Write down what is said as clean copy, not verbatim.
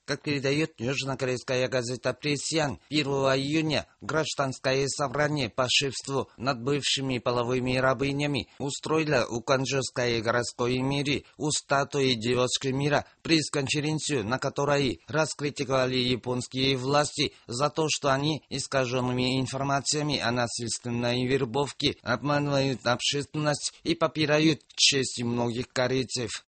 Как передает южнокорейская газета «Пресс-Янг», 1 июня гражданское собрание по шефству над бывшими половыми рабынями устроило у Кванчжоуской городской мэрии у статуи девушки мира пресс-конференцию, на которой раскритиковали японские власти за то, что они искаженными информациями о насильственной вербовке обманывают общественность и попирают честь многих корейцев.